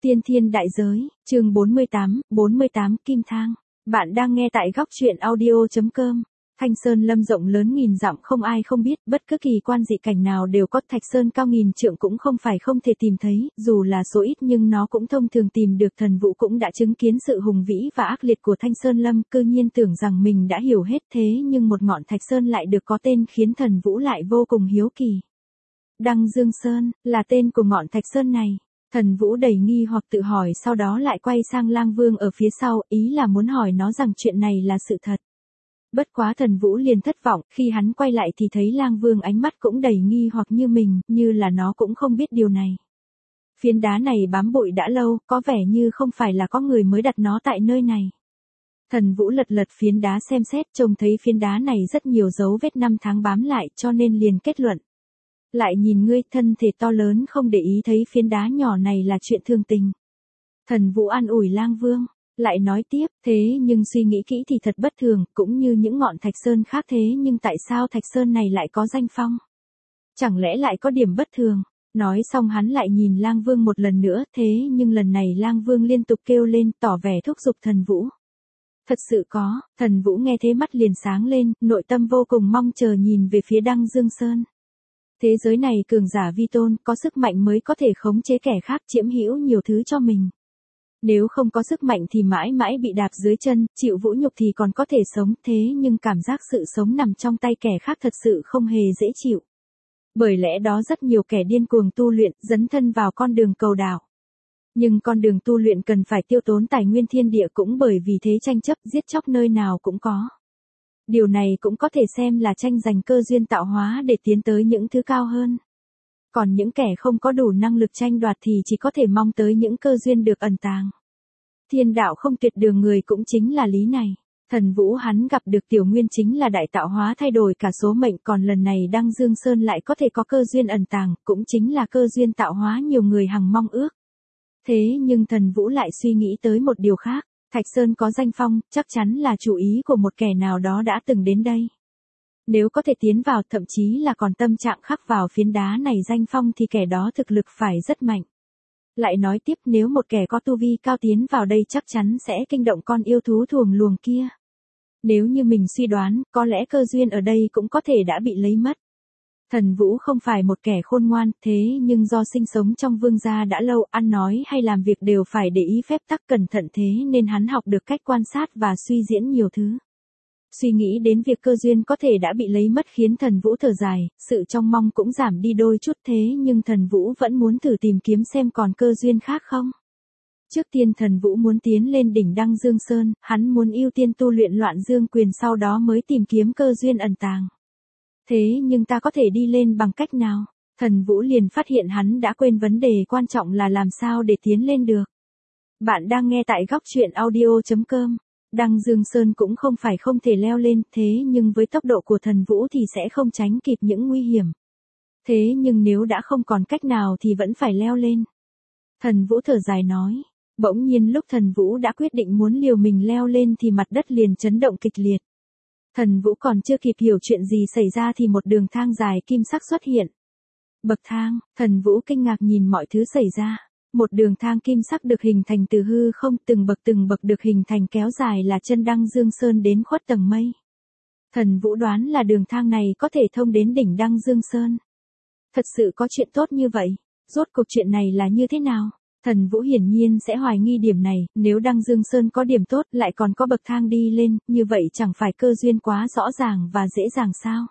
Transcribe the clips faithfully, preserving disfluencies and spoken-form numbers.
Tiên thiên đại giới, chương bốn mươi tám, bốn mươi tám Kim Thang. Bạn đang nghe tại góc truyện audio chấm com. Thanh Sơn Lâm rộng lớn nghìn dặm không ai không biết, bất cứ kỳ quan dị cảnh nào đều có, Thạch Sơn cao nghìn trượng cũng không phải không thể tìm thấy, dù là số ít nhưng nó cũng thông thường tìm được. Thần Vũ cũng đã chứng kiến sự hùng vĩ và ác liệt của Thanh Sơn Lâm, cư nhiên tưởng rằng mình đã hiểu hết, thế nhưng một ngọn Thạch Sơn lại được có tên khiến Thần Vũ lại vô cùng hiếu kỳ. Đăng Dương Sơn, là tên của ngọn Thạch Sơn này. Thần Vũ đầy nghi hoặc tự hỏi, sau đó lại quay sang Lang Vương ở phía sau, ý là muốn hỏi nó rằng chuyện này là sự thật. Bất quá Thần Vũ liền thất vọng, khi hắn quay lại thì thấy Lang Vương ánh mắt cũng đầy nghi hoặc như mình, như là nó cũng không biết điều này. Phiến đá này bám bụi đã lâu, có vẻ như không phải là có người mới đặt nó tại nơi này. Thần Vũ lật lật phiến đá xem xét, trông thấy phiến đá này rất nhiều dấu vết năm tháng bám lại, cho nên liền kết luận. Lại nhìn ngươi, thân thể to lớn không để ý thấy phiến đá nhỏ này là chuyện thường tình. Thần Vũ an ủi Lang Vương, lại nói tiếp, thế nhưng suy nghĩ kỹ thì thật bất thường, cũng như những ngọn Thạch Sơn khác, thế nhưng tại sao Thạch Sơn này lại có danh phong? Chẳng lẽ lại có điểm bất thường? Nói xong hắn lại nhìn Lang Vương một lần nữa, thế nhưng lần này Lang Vương liên tục kêu lên, tỏ vẻ thúc giục Thần Vũ. Thật sự có, Thần Vũ nghe thế mắt liền sáng lên, nội tâm vô cùng mong chờ nhìn về phía Đăng Dương Sơn. Thế giới này cường giả vi tôn, có sức mạnh mới có thể khống chế kẻ khác, chiếm hữu nhiều thứ cho mình. Nếu không có sức mạnh thì mãi mãi bị đạp dưới chân, chịu vũ nhục thì còn có thể sống, thế nhưng cảm giác sự sống nằm trong tay kẻ khác thật sự không hề dễ chịu. Bởi lẽ đó rất nhiều kẻ điên cuồng tu luyện, dấn thân vào con đường cầu đạo. Nhưng con đường tu luyện cần phải tiêu tốn tài nguyên thiên địa, cũng bởi vì thế tranh chấp giết chóc nơi nào cũng có. Điều này cũng có thể xem là tranh giành cơ duyên tạo hóa để tiến tới những thứ cao hơn. Còn những kẻ không có đủ năng lực tranh đoạt thì chỉ có thể mong tới những cơ duyên được ẩn tàng. Thiên đạo không tuyệt đường người cũng chính là lý này. Thần Vũ hắn gặp được Tiểu Nguyên chính là đại tạo hóa thay đổi cả số mệnh, còn lần này Đăng Dương Sơn lại có thể có cơ duyên ẩn tàng, cũng chính là cơ duyên tạo hóa nhiều người hằng mong ước. Thế nhưng Thần Vũ lại suy nghĩ tới một điều khác. Thạch Sơn có danh phong, chắc chắn là chủ ý của một kẻ nào đó đã từng đến đây. Nếu có thể tiến vào, thậm chí là còn tâm trạng khắc vào phiến đá này danh phong thì kẻ đó thực lực phải rất mạnh. Lại nói tiếp, nếu một kẻ có tu vi cao tiến vào đây chắc chắn sẽ kinh động con yêu thú thuồng luồng kia. Nếu như mình suy đoán, có lẽ cơ duyên ở đây cũng có thể đã bị lấy mất. Thần Vũ không phải một kẻ khôn ngoan, thế nhưng do sinh sống trong vương gia đã lâu, ăn nói hay làm việc đều phải để ý phép tắc cẩn thận, thế nên hắn học được cách quan sát và suy diễn nhiều thứ. Suy nghĩ đến việc cơ duyên có thể đã bị lấy mất khiến Thần Vũ thở dài, sự trông mong cũng giảm đi đôi chút, thế nhưng Thần Vũ vẫn muốn thử tìm kiếm xem còn cơ duyên khác không. Trước tiên Thần Vũ muốn tiến lên đỉnh Đăng Dương Sơn, hắn muốn ưu tiên tu luyện Loạn Dương Quyền, sau đó mới tìm kiếm cơ duyên ẩn tàng. Thế nhưng ta có thể đi lên bằng cách nào? Thần Vũ liền phát hiện hắn đã quên vấn đề quan trọng là làm sao để tiến lên được. Bạn đang nghe tại góc truyện audio chấm com. Đăng Dương Sơn cũng không phải không thể leo lên, thế nhưng với tốc độ của Thần Vũ thì sẽ không tránh kịp những nguy hiểm. Thế nhưng nếu đã không còn cách nào thì vẫn phải leo lên. Thần Vũ thở dài nói. Bỗng nhiên lúc Thần Vũ đã quyết định muốn liều mình leo lên thì mặt đất liền chấn động kịch liệt. Thần Vũ còn chưa kịp hiểu chuyện gì xảy ra thì một đường thang dài kim sắc xuất hiện. Bậc thang, Thần Vũ kinh ngạc nhìn mọi thứ xảy ra. Một đường thang kim sắc được hình thành từ hư không, từng bậc từng bậc được hình thành kéo dài là chân Đăng Dương Sơn đến khuất tầng mây. Thần Vũ đoán là đường thang này có thể thông đến đỉnh Đăng Dương Sơn. Thật sự có chuyện tốt như vậy, rốt cuộc chuyện này là như thế nào? Thần Vũ hiển nhiên sẽ hoài nghi điểm này, nếu Đăng Dương Sơn có điểm tốt lại còn có bậc thang đi lên, như vậy chẳng phải cơ duyên quá rõ ràng và dễ dàng sao?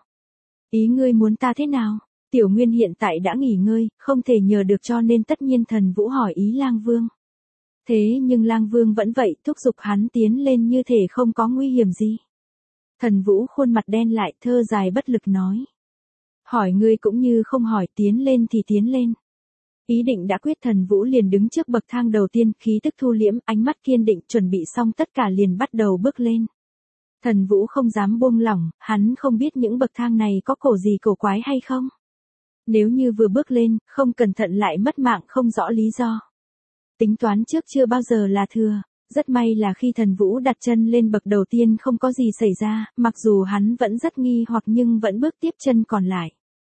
Ý ngươi muốn ta thế nào? Tiểu Nguyên hiện tại đã nghỉ ngơi, không thể nhờ được cho nên tất nhiên Thần Vũ hỏi ý Lang Vương. Thế nhưng Lang Vương vẫn vậy, thúc giục hắn tiến lên như thể không có nguy hiểm gì. Thần Vũ khuôn mặt đen lại, thơ dài bất lực nói. Hỏi ngươi cũng như không hỏi, tiến lên thì tiến lên. Ý định đã quyết, Thần Vũ liền đứng trước bậc thang đầu tiên, khí tức thu liễm, ánh mắt kiên định, chuẩn bị xong tất cả liền bắt đầu bước lên. Thần Vũ không dám buông lỏng, hắn không biết những bậc thang này có cổ gì cổ quái hay không. Nếu như vừa bước lên, không cẩn thận lại mất mạng không rõ lý do. Tính toán trước chưa bao giờ là thừa, rất may là khi Thần Vũ đặt chân lên bậc đầu tiên không có gì xảy ra, mặc dù hắn vẫn rất nghi hoặc nhưng vẫn bước tiếp chân còn lại.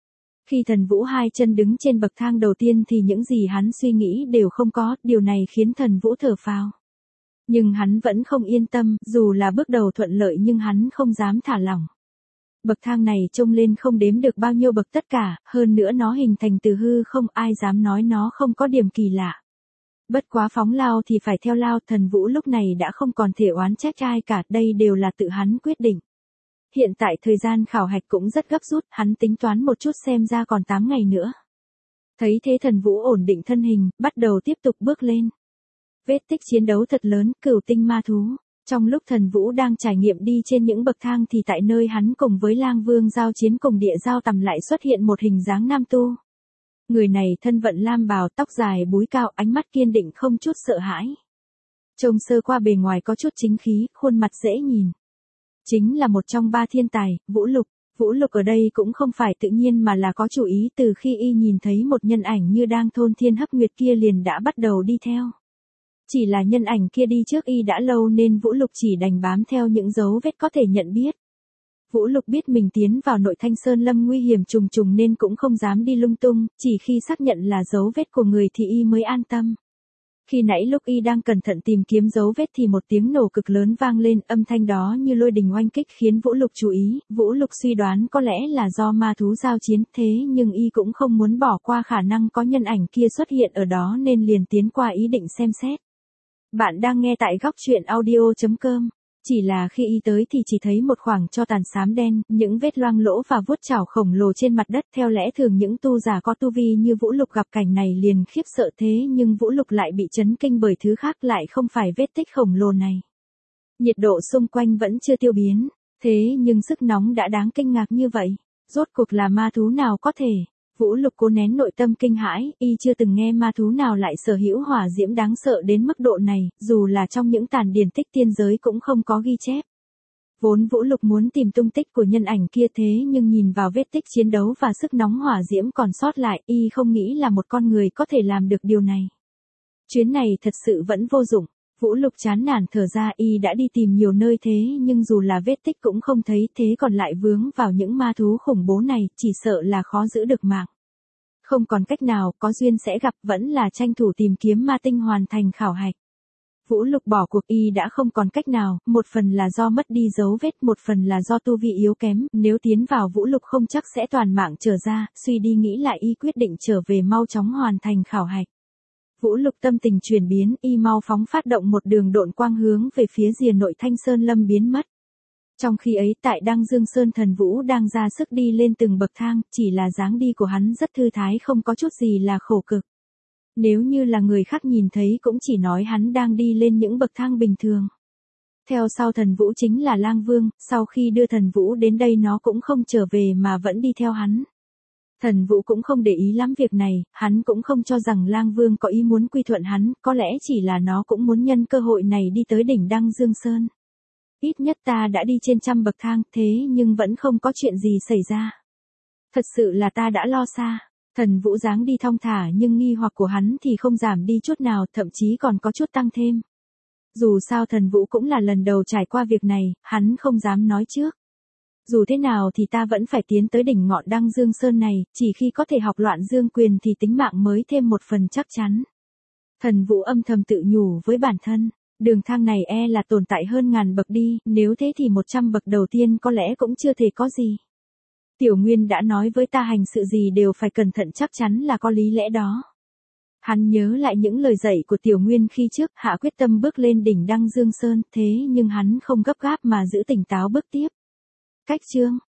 Khi Thần Vũ hai chân đứng trên bậc thang đầu tiên thì những gì hắn suy nghĩ đều không có, điều này khiến Thần Vũ thở phào. Nhưng hắn vẫn không yên tâm, dù là bước đầu thuận lợi nhưng hắn không dám thả lỏng. Bậc thang này trông lên không đếm được bao nhiêu bậc tất cả, hơn nữa nó hình thành từ hư không, ai dám nói nó không có điểm kỳ lạ. Bất quá phóng lao thì phải theo lao, Thần Vũ lúc này đã không còn thể oán trách ai cả, đây đều là tự hắn quyết định. Hiện tại thời gian khảo hạch cũng rất gấp rút, hắn tính toán một chút xem ra còn tám ngày nữa. Thấy thế Thần Vũ ổn định thân hình, bắt đầu tiếp tục bước lên. Vết tích chiến đấu thật lớn, cửu tinh ma thú. Trong lúc Thần Vũ đang trải nghiệm đi trên những bậc thang thì tại nơi hắn cùng với Lang Vương giao chiến cùng Địa Giao Tầm lại xuất hiện một hình dáng nam tu. Người này thân vận lam bào, tóc dài búi cao, ánh mắt kiên định không chút sợ hãi. Trông sơ qua bề ngoài có chút chính khí, khuôn mặt dễ nhìn. Chính là một trong ba thiên tài, Vũ Lục. Vũ Lục ở đây cũng không phải tự nhiên mà là có chủ ý, từ khi y nhìn thấy một nhân ảnh như đang thôn thiên hấp nguyệt kia liền đã bắt đầu đi theo. Chỉ là nhân ảnh kia đi trước y đã lâu nên Vũ Lục chỉ đành bám theo những dấu vết có thể nhận biết. Vũ Lục biết mình tiến vào nội Thanh Sơn Lâm nguy hiểm trùng trùng nên cũng không dám đi lung tung, chỉ khi xác nhận là dấu vết của người thì y mới an tâm. Khi nãy lúc y đang cẩn thận tìm kiếm dấu vết thì một tiếng nổ cực lớn vang lên, âm thanh đó như lôi đình oanh kích khiến Vũ Lục chú ý, Vũ Lục suy đoán có lẽ là do ma thú giao chiến, thế nhưng y cũng không muốn bỏ qua khả năng có nhân ảnh kia xuất hiện ở đó nên liền tiến qua ý định xem xét. Bạn đang nghe tại góc truyện audio chấm com. Chỉ là khi y tới thì chỉ thấy một khoảng tro tàn xám đen, những vết loang lỗ và vuốt chảo khổng lồ trên mặt đất, theo lẽ thường những tu giả có tu vi như Vũ Lục gặp cảnh này liền khiếp sợ, thế nhưng Vũ Lục lại bị chấn kinh bởi thứ khác, lại không phải vết tích khổng lồ này. Nhiệt độ xung quanh vẫn chưa tiêu biến, thế nhưng sức nóng đã đáng kinh ngạc như vậy. Rốt cuộc là ma thú nào có thể? Vũ Lục cố nén nội tâm kinh hãi, y chưa từng nghe ma thú nào lại sở hữu hỏa diễm đáng sợ đến mức độ này, dù là trong những tàn điển tích tiên giới cũng không có ghi chép. Vốn Vũ Lục muốn tìm tung tích của nhân ảnh kia, thế nhưng nhìn vào vết tích chiến đấu và sức nóng hỏa diễm còn sót lại, y không nghĩ là một con người có thể làm được điều này. Chuyến này thật sự vẫn vô dụng. Vũ Lục chán nản thở ra, y đã đi tìm nhiều nơi thế nhưng dù là vết tích cũng không thấy, thế còn lại vướng vào những ma thú khủng bố này, chỉ sợ là khó giữ được mạng. Không còn cách nào, có duyên sẽ gặp, vẫn là tranh thủ tìm kiếm ma tinh hoàn thành khảo hạch. Vũ Lục bỏ cuộc, y đã không còn cách nào, một phần là do mất đi dấu vết, một phần là do tu vi yếu kém, nếu tiến vào Vũ Lục không chắc sẽ toàn mạng trở ra, suy đi nghĩ lại y quyết định trở về mau chóng hoàn thành khảo hạch. Vũ Lục tâm tình chuyển biến, y mau phóng phát động một đường độn quang hướng về phía rìa nội Thanh Sơn Lâm biến mất. Trong khi ấy tại Đăng Dương Sơn, Thần Vũ đang ra sức đi lên từng bậc thang, chỉ là dáng đi của hắn rất thư thái, không có chút gì là khổ cực. Nếu như là người khác nhìn thấy cũng chỉ nói hắn đang đi lên những bậc thang bình thường. Theo sau Thần Vũ chính là Lang Vương, sau khi đưa Thần Vũ đến đây nó cũng không trở về mà vẫn đi theo hắn. Thần Vũ cũng không để ý lắm việc này, hắn cũng không cho rằng Lang Vương có ý muốn quy thuận hắn, có lẽ chỉ là nó cũng muốn nhân cơ hội này đi tới đỉnh Đăng Dương Sơn. Ít nhất ta đã đi trên trăm bậc thang, thế nhưng vẫn không có chuyện gì xảy ra. Thật sự là ta đã lo xa. Thần Vũ dáng đi thong thả nhưng nghi hoặc của hắn thì không giảm đi chút nào, thậm chí còn có chút tăng thêm. Dù sao Thần Vũ cũng là lần đầu trải qua việc này, hắn không dám nói trước. Dù thế nào thì ta vẫn phải tiến tới đỉnh ngọn Đăng Dương Sơn này, chỉ khi có thể học Loạn Dương Quyền thì tính mạng mới thêm một phần chắc chắn. Thần Vũ âm thầm tự nhủ với bản thân, đường thang này e là tồn tại hơn ngàn bậc đi, nếu thế thì một trăm bậc đầu tiên có lẽ cũng chưa thể có gì. Tiểu Nguyên đã nói với ta hành sự gì đều phải cẩn thận, chắc chắn là có lý lẽ đó. Hắn nhớ lại những lời dạy của Tiểu Nguyên khi trước, hạ quyết tâm bước lên đỉnh Đăng Dương Sơn, thế nhưng hắn không gấp gáp mà giữ tỉnh táo bước tiếp. Cách chương